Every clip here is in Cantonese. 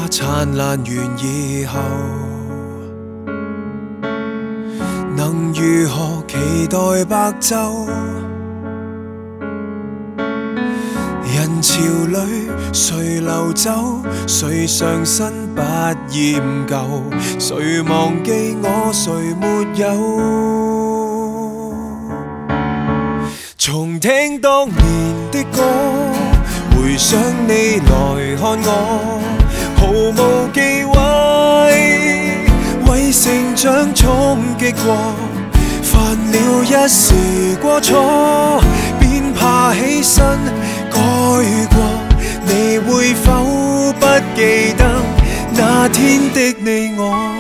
灿烂完以後，能如何期待白晝？人潮裏誰流走？誰上身不厭舊？誰忘記我？誰沒有？重聽當年的歌，回想你來看我，毫無忌諱，為成長衝擊過，犯了一時過錯，便怕起身改過。你會否不記得那天的你我？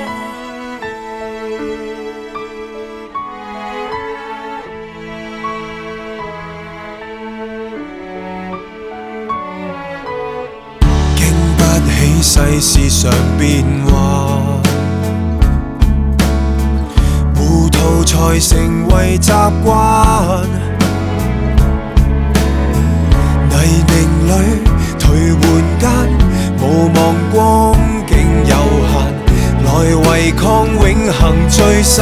世事常變幻，糊塗才成為習慣。泥濘裏頹垣間，無望光景有限，來違抗永恆聚散。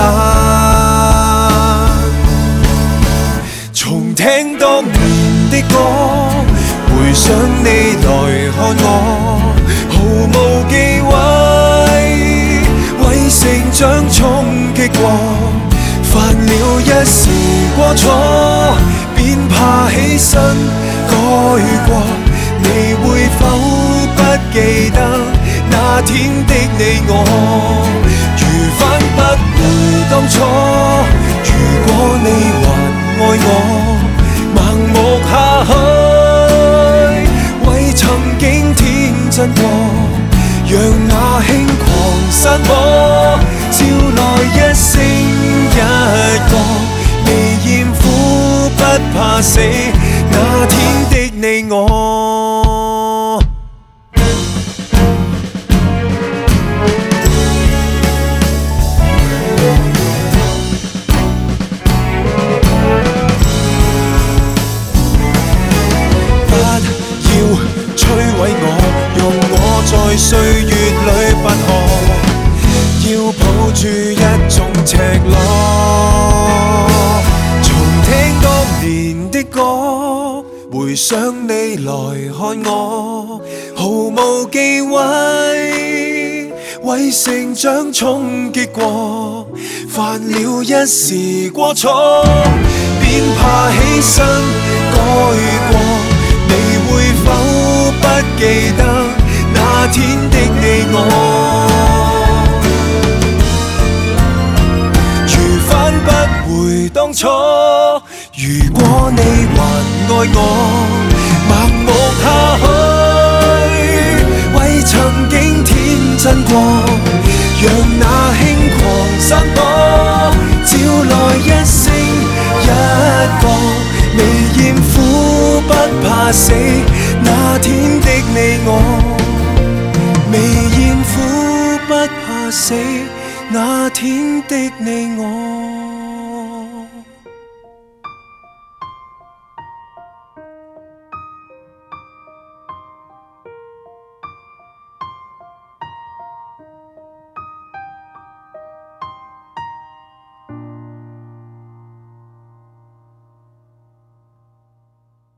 重聽當年的歌，回想你來看我，毫無忌諱，為成長衝擊過，犯了一時過錯，便怕起身改過。你會否不記得那天的你我？如返不回當初，如果你還愛我，盲目下去，為曾經天真過，讓那輕狂散播，招來一聲一個，未厭苦不怕死，那天的你我。摧毀我，用我在歲月裏不可，要抱住一種赤裸。重聽當年的歌，回想你來看我，毫無忌諱，為成長衝擊過，犯了一時過錯，便怕起身改過。你會否不記得那天的你我？如返不回當初，如果你還愛我，盲目下去，為曾經天真過，讓那輕狂散播，招來一聲一個，未厭苦不怕死，那天的你我，未厭苦不怕死，那天的你我。